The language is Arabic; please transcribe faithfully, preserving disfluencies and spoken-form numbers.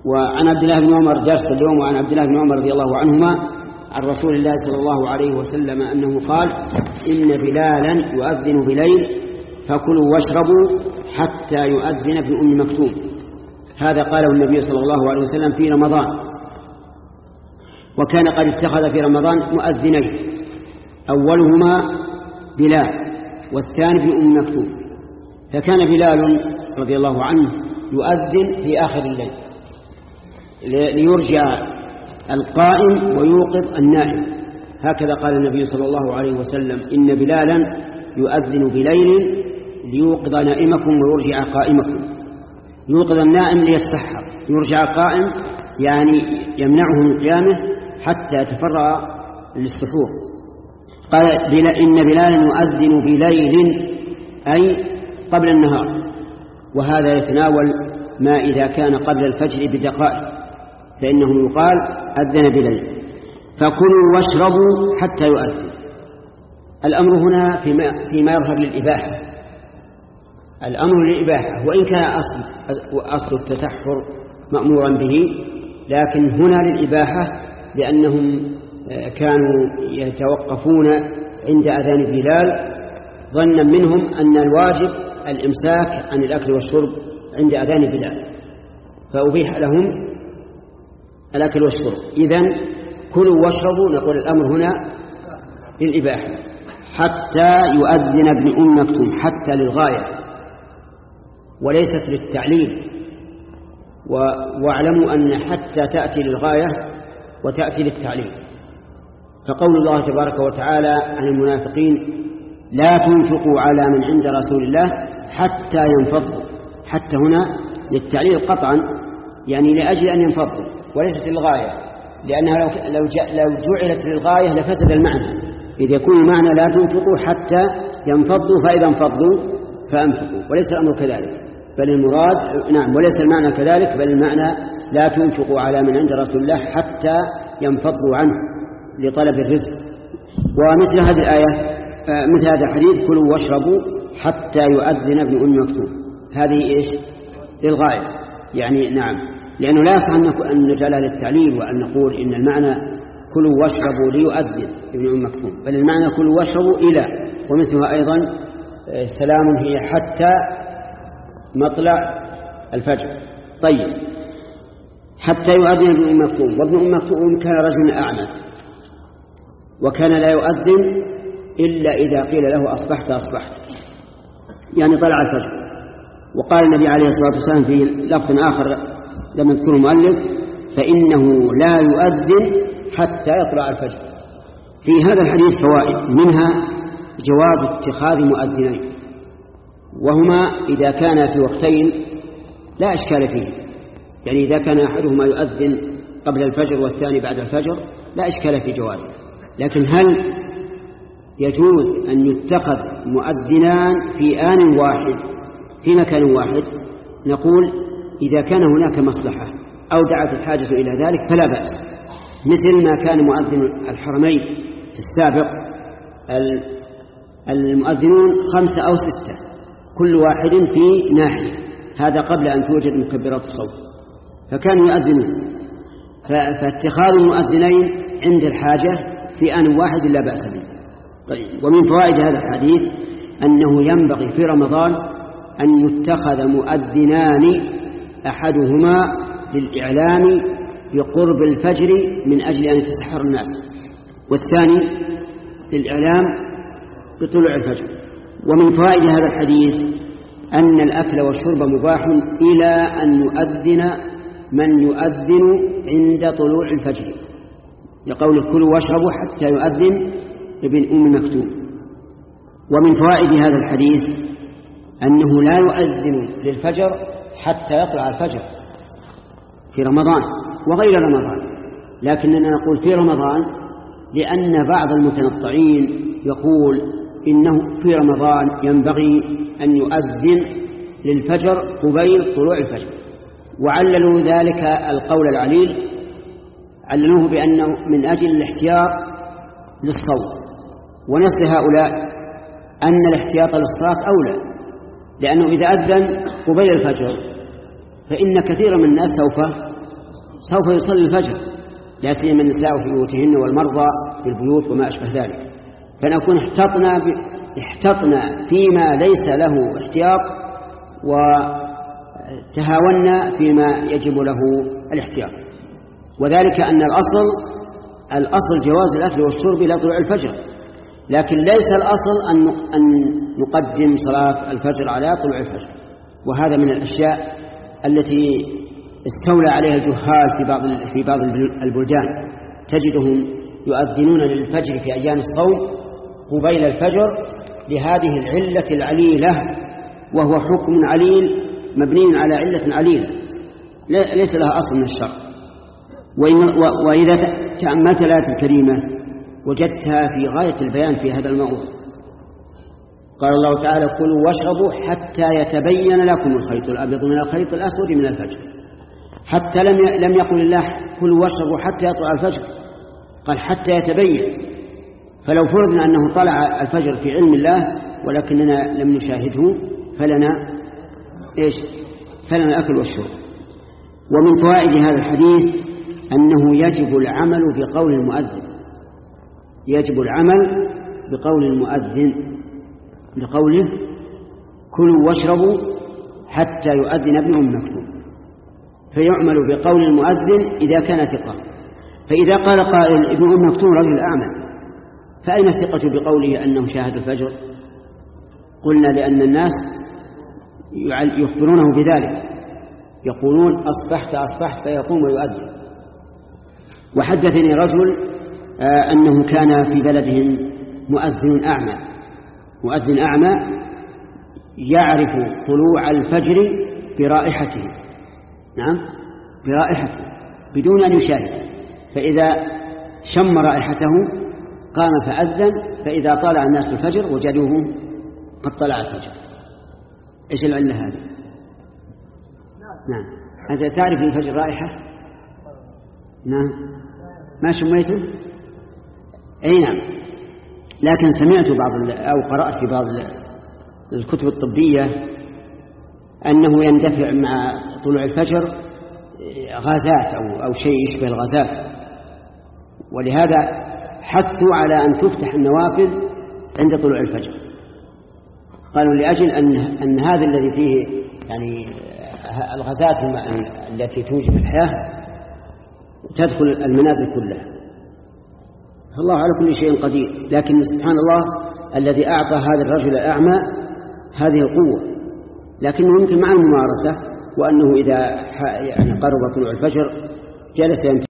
وعن عبد الله بن عمر درس اليوم، وعن عبد الله بن عمر رضي الله عنهما عن رسول الله صلى الله عليه وسلم أنه قال: إن بلالا يؤذن بليل فكلوا واشربوا حتى يؤذن ابن أم مكتوم. هذا قاله النبي صلى الله عليه وسلم في رمضان، وكان قد اتخذ في رمضان مؤذنين، أولهما بلال والثاني ابن أم مكتوم. فكان بلال رضي الله عنه يؤذن في آخر الليل ليرجع القائم ويوقظ النائم، هكذا قال النبي صلى الله عليه وسلم: إن بلالا يؤذن بليل ليوقظ نائمكم ويرجع قائمكم. يوقظ النائم ليتسحر، يرجع القائم يعني يمنعه من قيامه حتى يتفرغ للسحور. قال: إن بلالا يؤذن بليل أي قبل النهار، وهذا يتناول ما إذا كان قبل الفجر بدقائق، فإنه يقال أذن بليل. فكلوا واشربوا حتى يؤذن. الأمر هنا فيما, فيما يظهر للإباحة، الأمر للإباحة، وإن كان أصل, أصل التسحر مأمورا به، لكن هنا للإباحة لأنهم كانوا يتوقفون عند أذان بلال ظنا منهم أن الواجب الإمساك عن الأكل والشرب عند أذان بلال، فأبيح لهم الأكل والشرب. إذن كلوا واشربوا، نقول الأمر هنا للإباحة حتى يؤذن ابن أم مكتوم، حتى للغاية وليست للتعليل. واعلموا أن حتى تأتي للغاية وتأتي للتعليل. فقول الله تبارك وتعالى عن المنافقين: لا تنفقوا على من عند رسول الله حتى ينفضوا، حتى هنا للتعليل قطعا، يعني لأجل أن ينفضوا وليست للغاية، لأنها لو, لو, لو جعلت للغاية لفسد المعنى. إذا يكون المعنى لا تنفقوا حتى ينفضوا، فإذا انفضوا فأنفقوا، وليس الأمر كذلك، بل المراد نعم وليس المعنى كذلك، بل المعنى لا تنفقوا على من عند رسول الله حتى ينفضوا عنه لطلب الرزق. ومثل هذه الآية مثل هذا الحديث: كلوا واشربوا حتى يؤذن ابن أم مكتوم، هذه إيش؟ للغاية، يعني نعم، لأنه لا يصح أن نجعلها للتعليل وأن نقول إن المعنى كلوا واشربوا ليؤذن ابن أم مكتوم، بل المعنى كلوا واشربوا إلى. ومثلها أيضا سلام هي حتى مطلع الفجر. طيب، حتى يؤذن ابن أم مكتوم. وابن أم مكتوم كان رجلا أعمى، وكان لا يؤذن إلا إذا قيل له أصبحت أصبحت، يعني طلع الفجر. وقال النبي عليه الصلاة والسلام في لفظ آخر لم يذكره المؤلف: فإنه لا يؤذن حتى يطلع الفجر. في هذا الحديث فوائد، منها جواز اتخاذ مؤذنين، وهما إذا كان في وقتين لا أشكال فيه، يعني إذا كان أحدهما يؤذن قبل الفجر والثاني بعد الفجر لا إشكال في جوازه. لكن هل يجوز أن يتخذ مؤذنان في آن واحد في مكان واحد؟ نقول إذا كان هناك مصلحة أو دعت الحاجة إلى ذلك فلا بأس، مثل ما كان مؤذن الحرمين في السابق المؤذنون خمسة أو ستة، كل واحد في ناحية، هذا قبل أن توجد مكبرات الصوت، فكانوا يؤذنون. فاتخاذ المؤذنين عند الحاجة في آن واحد لا بأس به. طيب، ومن فوائد هذا الحديث أنه ينبغي في رمضان أن يتخذ مؤذنان، أحدهما للإعلام بقرب الفجر من أجل أن يتسحر الناس، والثاني للإعلام بطلوع الفجر. ومن فوائد هذا الحديث أن الأكل والشرب مباح إلى أن يؤذن من يؤذن عند طلوع الفجر، لقول كلوا واشربوا حتى يؤذن ابن أم مكتوم. ومن فوائد هذا الحديث أنه لا يؤذن للفجر حتى يطلع الفجر في رمضان وغير رمضان، لكننا نقول في رمضان لأن بعض المتنطعين يقول إنه في رمضان ينبغي أن يؤذن للفجر قبيل طلوع الفجر، وعللوا ذلك القول العليل، عللوه بأنه من أجل الاحتياط للصوم. ونص هؤلاء أن الاحتياط للصلاة أولى، لأنه إذا أذن قبيل الفجر فإن كثيرا من الناس سوف سوف يصلي الفجر، لا سيما النساء في بيوتهن والمرضى في البيوت وما أشبه ذلك. فنكون احتطنا ب... احتطنا فيما ليس له احتياط، وتهاونا فيما يجب له الاحتياط. وذلك أن الأصل الأصل جواز الأكل والشرب إلى طلوع الفجر، لكن ليس الأصل أن نقدم صلاة الفجر على طلوع الفجر. وهذا من الأشياء التي استولى عليها الجهال في بعض في بعض البلدان، تجدهم يؤذنون للفجر في أيام الصوم قبيل الفجر لهذه العلة العليلة، وهو حكم عليل مبني على علة عليلة ليس لها أصل من الشرع. وإذا تأملت الآية الكريمة وجدتها في غاية البيان في هذا الموضوع. قال الله تعالى: كلوا واشربوا حتى يتبين لكم الخيط الأبيض من الخيط الأسود من الفجر. حتى لم لم يقل الله كلوا واشربوا حتى يطلع الفجر، قال حتى يتبين. فلو فرضنا أنه طلع الفجر في علم الله ولكننا لم نشاهده فلنا إيش؟ فلنا الأكل والشرب. ومن فوائد هذا الحديث أنه يجب العمل بقول المؤذن، يجب العمل بقول المؤذن لقوله: كلوا واشربوا حتى يؤذن ابن أم مكتوم. فيعمل بقول المؤذن إذا كان ثقة. فإذا قال قائل: ابن أم مكتوم رجل أعمى، فأين الثقة بقوله أنه شاهد الفجر؟ قلنا: لأن الناس يخبرونه بذلك، يقولون أصبحت أصبحت فيقوم ويؤذن. وحدثني رجل آه أنه كان في بلدهم مؤذن أعمى، مؤذن أعمى يعرف طلوع الفجر برائحته، نعم برائحته بدون أن يشاهد، فإذا شم رائحته قام فأذن، فإذا طلع الناس الفجر وجدوه قد طلع الفجر. إيش العلة هذه؟ نعم. هذا تعرف الفجر رائحة؟ نعم. ما شميته؟ أي نعم. لكن سمعت بعض أو قرأت في بعض الكتب الطبية أنه يندفع مع طلوع الفجر غازات أو أو شيء يشبه الغازات، ولهذا حثوا على أن تفتح النوافذ عند طلوع الفجر. قالوا لأجل أن أن هذا الذي فيه يعني الغازات التي توجب الحياة تدخل المنازل كلها. الله على كل شيء قدير، لكن سبحان الله الذي أعطى هذا الرجل الأعمى هذه القوة، لكنه يمكن مع الممارسة، وأنه إذا يعني قرب طلوع الفجر جلس